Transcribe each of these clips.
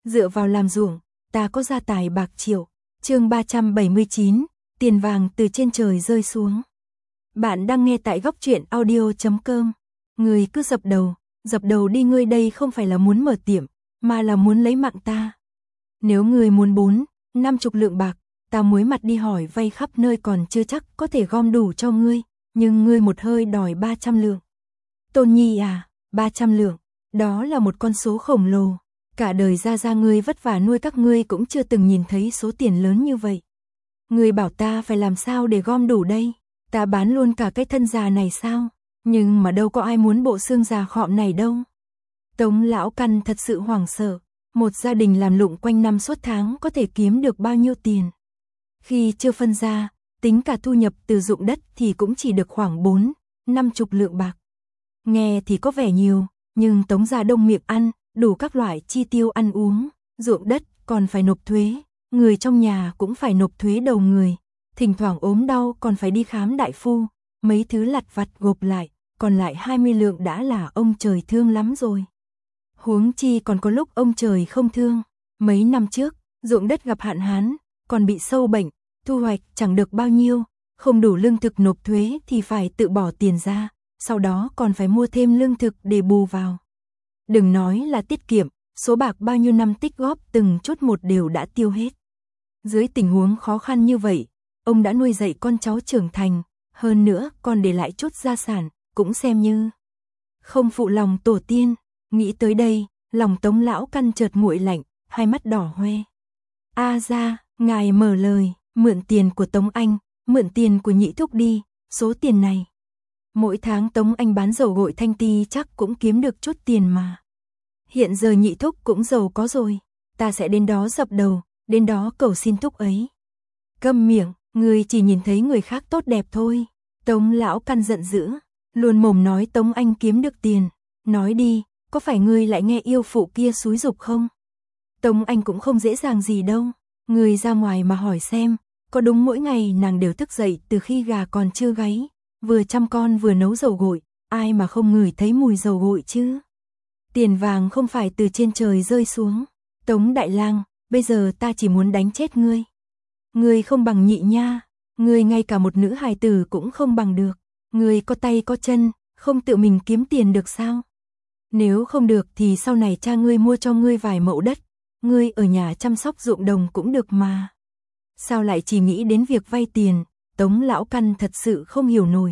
dựa vào làm ruộng, ta có gia tài bạc triệu. Chương 379, tiền vàng từ trên trời rơi xuống. Bạn đang nghe tại goctruyện.audio.com. Ngươi cứ dập đầu đi, ngươi đây không phải là muốn mở tiệm, mà là muốn lấy mạng ta. Nếu ngươi muốn 40-50 lượng bạc, ta muối mặt đi hỏi vay khắp nơi còn chưa chắc có thể gom đủ cho ngươi, nhưng ngươi một hơi đòi 300 lượng. Tôn Nhi à, 300 lượng, đó là một con số khổng lồ. Cả đời ra ngươi vất vả nuôi các ngươi cũng chưa từng nhìn thấy số tiền lớn như vậy. Ngươi bảo ta phải làm sao để gom đủ đây? Ta bán luôn cả cái thân già này sao? Nhưng mà đâu có ai muốn bộ xương già khọm này đâu. Tống lão căn thật sự hoảng sợ. Một gia đình làm lụng quanh năm suốt tháng có thể kiếm được bao nhiêu tiền? Khi chưa phân ra, tính cả thu nhập từ ruộng đất thì cũng chỉ được khoảng 40-50 lượng bạc. Nghe thì có vẻ nhiều, nhưng Tống gia đông miệng ăn, đủ các loại chi tiêu ăn uống, ruộng đất còn phải nộp thuế, người trong nhà cũng phải nộp thuế đầu người, thỉnh thoảng ốm đau còn phải đi khám đại phu, mấy thứ lặt vặt gộp lại, còn lại 20 lượng đã là ông trời thương lắm rồi. Huống chi còn có lúc ông trời không thương, mấy năm trước, ruộng đất gặp hạn hán, còn bị sâu bệnh, thu hoạch chẳng được bao nhiêu, không đủ lương thực nộp thuế thì phải tự bỏ tiền ra, sau đó còn phải mua thêm lương thực để bù vào. Đừng nói là tiết kiệm, số bạc bao nhiêu năm tích góp từng chút một đều đã tiêu hết. Dưới tình huống khó khăn như vậy, ông đã nuôi dạy con cháu trưởng thành, hơn nữa còn để lại chút gia sản, cũng xem như không phụ lòng tổ tiên. Nghĩ tới đây, lòng Tống lão căn chợt nguội lạnh, hai mắt đỏ hoe. A gia, ngài mở lời, mượn tiền của Tống anh, mượn tiền của Nhị thúc đi, số tiền này. Mỗi tháng Tống anh bán dầu gội Thanh Ti chắc cũng kiếm được chút tiền mà. Hiện giờ Nhị thúc cũng giàu có rồi, ta sẽ đến đó dập đầu, đến đó cầu xin thúc ấy. Câm miệng, ngươi chỉ nhìn thấy người khác tốt đẹp thôi. Tống lão căn giận dữ, luôn mồm nói Tống anh kiếm được tiền. Nói đi, có phải ngươi lại nghe yêu phụ kia xúi giục không? Tống anh cũng không dễ dàng gì đâu. Ngươi ra ngoài mà hỏi xem, có đúng mỗi ngày nàng đều thức dậy từ khi gà còn chưa gáy, vừa chăm con vừa nấu dầu gội, ai mà không ngửi thấy mùi dầu gội chứ? Tiền vàng không phải từ trên trời rơi xuống. Tống đại lang, bây giờ ta chỉ muốn đánh chết ngươi. Ngươi không bằng Nhị nha, ngươi ngay cả một nữ hài tử cũng không bằng được. Ngươi có tay có chân, không tự mình kiếm tiền được sao? Nếu không được thì sau này cha ngươi mua cho ngươi vài mẫu đất, ngươi ở nhà chăm sóc ruộng đồng cũng được mà. Sao lại chỉ nghĩ đến việc vay tiền? Tống lão căn thật sự không hiểu nổi.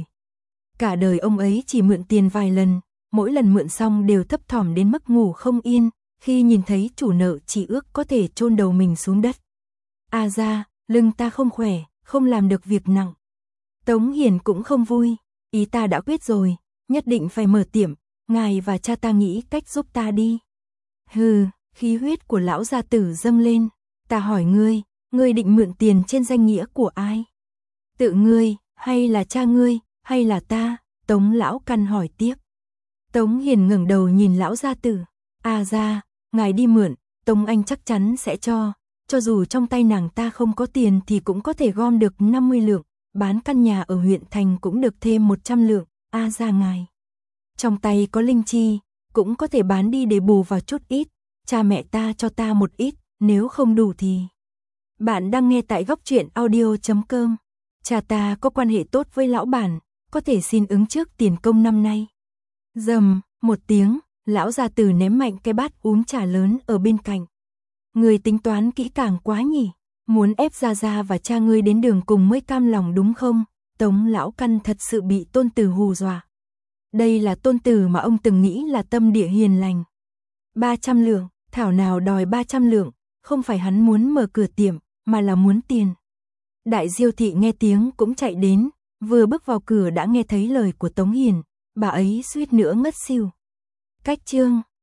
Cả đời ông ấy chỉ mượn tiền vài lần, mỗi lần mượn xong đều thấp thỏm đến mức ngủ không yên, khi nhìn thấy chủ nợ chỉ ước có thể chôn đầu mình xuống đất. A gia, lưng ta không khỏe, không làm được việc nặng. Tống Hiền cũng không vui, ý ta đã quyết rồi, nhất định phải mở tiệm, ngài và cha ta nghĩ cách giúp ta đi. Hừ, khí huyết của lão gia tử dâng lên, ta hỏi ngươi định mượn tiền trên danh nghĩa của ai? Tự ngươi, hay là cha ngươi, hay là ta? Tống lão căn hỏi tiếp. Tống Hiền ngẩng đầu nhìn lão gia tử. A gia, ngài đi mượn, Tống anh chắc chắn sẽ cho dù trong tay nàng ta không có tiền thì cũng có thể gom được 50 lượng, bán căn nhà ở huyện thành cũng được thêm 100 lượng. A gia ngài trong tay có linh chi, cũng có thể bán đi để bù vào chút ít, cha mẹ ta cho ta một ít, nếu không đủ thì. Bạn đang nghe tại goctruyện.audio.com. Cha ta có quan hệ tốt với lão bản, có thể xin ứng trước tiền công năm nay. Rầm, một tiếng, lão gia tử ném mạnh cái bát uống trà lớn ở bên cạnh. Người tính toán kỹ càng quá nhỉ, muốn ép Gia Gia và cha ngươi đến đường cùng mới cam lòng đúng không? Tống lão căn thật sự bị tôn tử hù dọa. Đây là tôn tử mà ông từng nghĩ là tâm địa hiền lành. 300 lượng, thảo nào đòi 300 lượng, không phải hắn muốn mở cửa tiệm, mà là muốn tiền. Đại Diêu thị nghe tiếng cũng chạy đến, vừa bước vào cửa đã nghe thấy lời của Tống Hiền, bà ấy suýt nữa ngất xỉu. Cách chương